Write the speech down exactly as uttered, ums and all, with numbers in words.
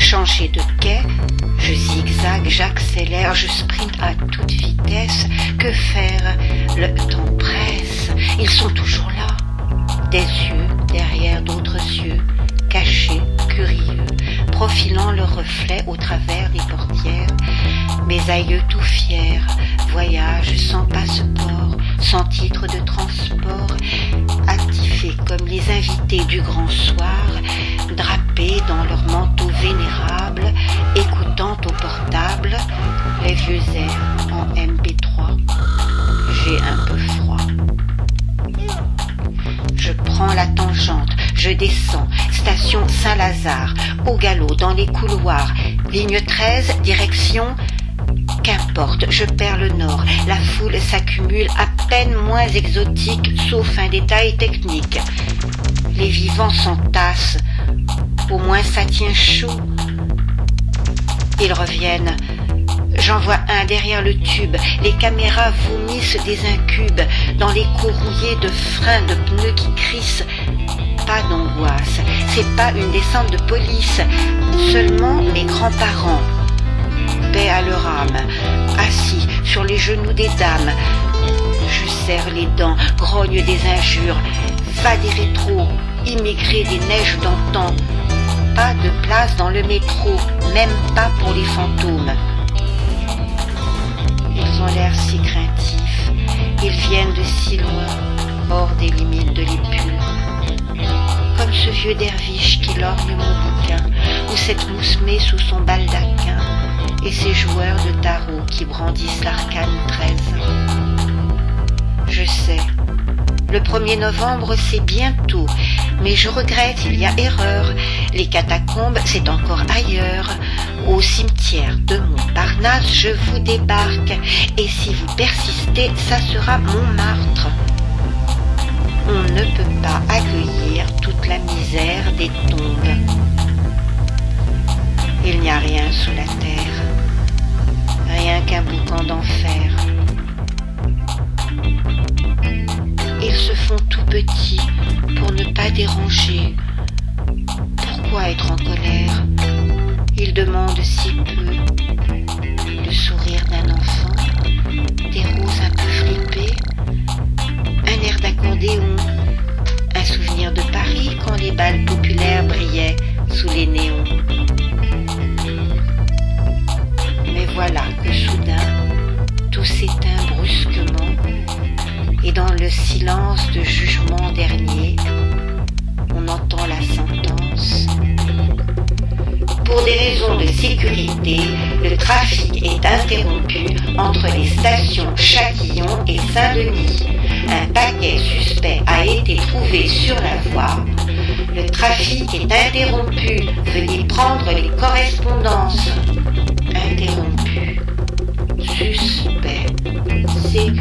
changer de quai, je zigzague, j'accélère, je sprinte à toute vitesse. Que faire? Le temps presse. Ils sont toujours là. Des yeux derrière d'autres yeux, cachés, curieux, profilant leur reflet au travers des portières. Mes aïeux tout fiers voyagent sans passeport, sans titre de transport, attifés comme les invités du grand soir, drapés dans leurs manteaux vénérables, écoutant au portable les vieux airs en M P trois. J'ai un peu froid. Je prends la tangente, je descends, station Saint-Lazare, au galop dans les couloirs, ligne treize, direction... Qu'importe, je perds le nord, la foule s'accumule à peine moins exotique, sauf un détail technique. Les vivants s'entassent, au moins ça tient chaud. Ils reviennent. J'en vois un derrière le tube, les caméras vomissent des incubes, dans les cours rouillés de freins, de pneus qui crissent. Pas d'angoisse, c'est pas une descente de police, seulement mes grands-parents. Paix à leur âme, assis sur les genoux des dames. Je serre les dents, grogne des injures, va des rétros, immigrés des neiges d'antan. Pas de place dans le métro, même pas pour les fantômes. Ils ont l'air si craintifs, ils viennent de si loin, hors des limites de l'épure. Comme ce vieux derviche qui lorgne mon bouquin, ou cette moussemée sous son baldaquin, et ces joueurs de tarot qui brandissent l'arcane treize. Je sais, le premier novembre c'est bientôt, mais je regrette, il y a erreur. Les catacombes c'est encore ailleurs. Au cimetière de Montparnasse je vous débarque, et si vous persistez, ça sera Montmartre. On ne peut pas accueillir toute la misère des tombes. Il n'y a rien sous la terre, rien qu'un boucan d'enfer. Ils se font tout petits pour ne pas déranger. Pourquoi être en colère? Ils demandent si peu. Le sourire d'un enfant, des roses un peu fripées, un air d'accordéon, un souvenir de Paris quand les bals populaires brillaient sous les néons. Mais voilà que soudain, tout s'éteint brusquement, et dans le silence de jugement dernier, on entend la sentence. Pour des raisons de sécurité, le trafic est interrompu entre les stations Châtillon et Saint-Denis. Un paquet suspect a été trouvé sur la voie. Le trafic est interrompu. Veuillez prendre les correspondances. Interrompu. Suspect. Sécurité.